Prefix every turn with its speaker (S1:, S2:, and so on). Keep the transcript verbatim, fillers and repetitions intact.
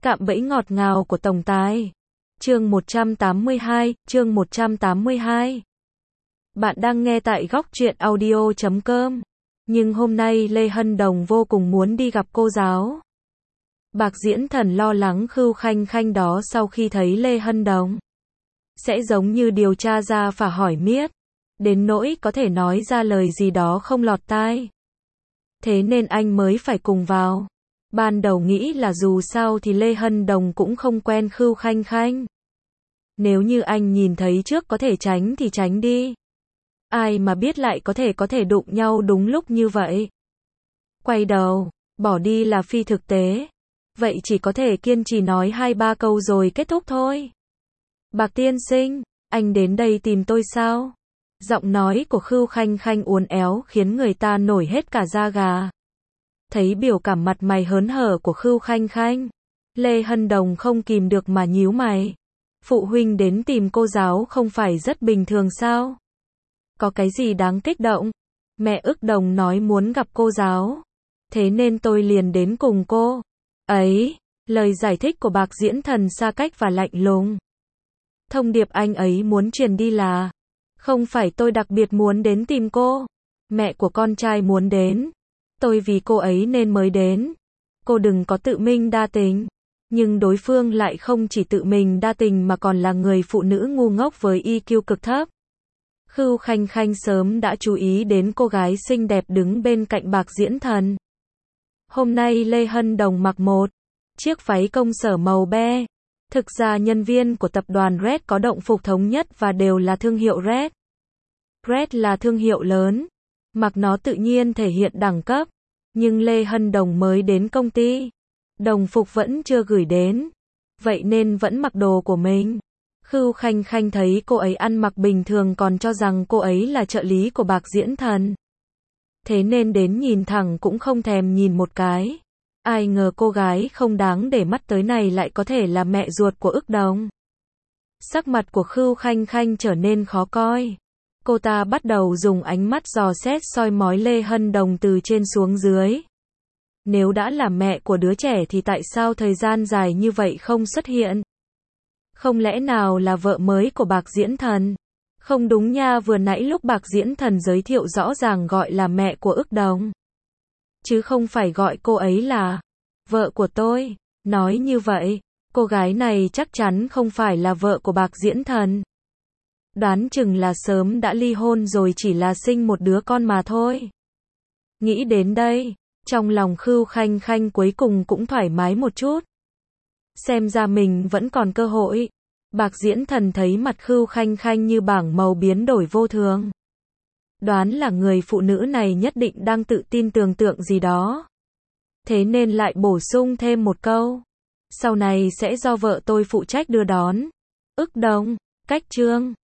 S1: Cạm bẫy ngọt ngào của tổng tài. Chương một trăm tám mươi hai, chương một trăm tám mươi hai. Bạn đang nghe tại góc truyện audio chấm com. Nhưng hôm nay Lê Hân Đồng vô cùng muốn đi gặp cô giáo. Bạc Diễn Thần lo lắng Khưu Khanh Khanh đó sau khi thấy Lê Hân Đồng sẽ giống như điều tra ra phả hỏi miết, đến nỗi có thể nói ra lời gì đó không lọt tai. Thế nên anh mới phải cùng vào. Ban đầu nghĩ là dù sao thì Lê Hân Đồng cũng không quen Khưu Khanh Khanh. Nếu như anh nhìn thấy trước có thể tránh thì tránh đi. Ai mà biết lại có thể có thể đụng nhau đúng lúc như vậy. Quay đầu, bỏ đi là phi thực tế. Vậy chỉ có thể kiên trì nói hai ba câu rồi kết thúc thôi. Bạc tiên sinh, anh đến đây tìm tôi sao? Giọng nói của Khưu Khanh Khanh uốn éo khiến người ta nổi hết cả da gà. Thấy biểu cảm mặt mày hớn hở của Khưu Khanh Khanh, Lê Hân Đồng không kìm được mà nhíu mày. Phụ huynh đến tìm cô giáo không phải rất bình thường sao? Có cái gì đáng kích động? Mẹ ức Đồng nói muốn gặp cô giáo. Thế nên tôi liền đến cùng cô. Ấy, lời giải thích của Bạc Diễn Thần xa cách và lạnh lùng. Thông điệp anh ấy muốn truyền đi là, không phải tôi đặc biệt muốn đến tìm cô. Mẹ của con trai muốn đến. Tôi vì cô ấy nên mới đến. Cô đừng có tự mình đa tình. Nhưng đối phương lại không chỉ tự mình đa tình mà còn là người phụ nữ ngu ngốc với i kiu cực thấp. Khưu Khanh Khanh sớm đã chú ý đến cô gái xinh đẹp đứng bên cạnh Bạc Diễn Thần. Hôm nay Lê Hân Đồng mặc một chiếc váy công sở màu be. Thực ra nhân viên của tập đoàn Red có động phục thống nhất và đều là thương hiệu Red. Red là thương hiệu lớn. Mặc nó tự nhiên thể hiện đẳng cấp. Nhưng Lê Hân Đồng mới đến công ty. Đồng phục vẫn chưa gửi đến. Vậy nên vẫn mặc đồ của mình. Khưu Khanh Khanh thấy cô ấy ăn mặc bình thường còn cho rằng cô ấy là trợ lý của Bạc Diễn Thần. Thế nên đến nhìn thẳng cũng không thèm nhìn một cái. Ai ngờ cô gái không đáng để mắt tới này lại có thể là mẹ ruột của ức Đồng. Sắc mặt của Khưu Khanh Khanh trở nên khó coi. Cô ta bắt đầu dùng ánh mắt dò xét soi mói Lê Hân Đồng từ trên xuống dưới. Nếu đã là mẹ của đứa trẻ thì tại sao thời gian dài như vậy không xuất hiện? Không lẽ nào là vợ mới của Bạc Diễn Thần? Không đúng nha, vừa nãy lúc Bạc Diễn Thần giới thiệu rõ ràng gọi là mẹ của ức Đồng. Chứ không phải gọi cô ấy là vợ của tôi. Nói như vậy, cô gái này chắc chắn không phải là vợ của Bạc Diễn Thần. Đoán chừng là sớm đã ly hôn rồi, chỉ là sinh một đứa con mà thôi. Nghĩ đến đây, trong lòng Khưu Khanh Khanh cuối cùng cũng thoải mái một chút. Xem ra mình vẫn còn cơ hội. Bạc Diễn Thần thấy mặt Khưu Khanh Khanh như bảng màu biến đổi vô thường. Đoán là người phụ nữ này nhất định đang tự tin tưởng tượng gì đó. Thế nên lại bổ sung thêm một câu. Sau này sẽ do vợ tôi phụ trách đưa đón. Ức Đồng, cách chương.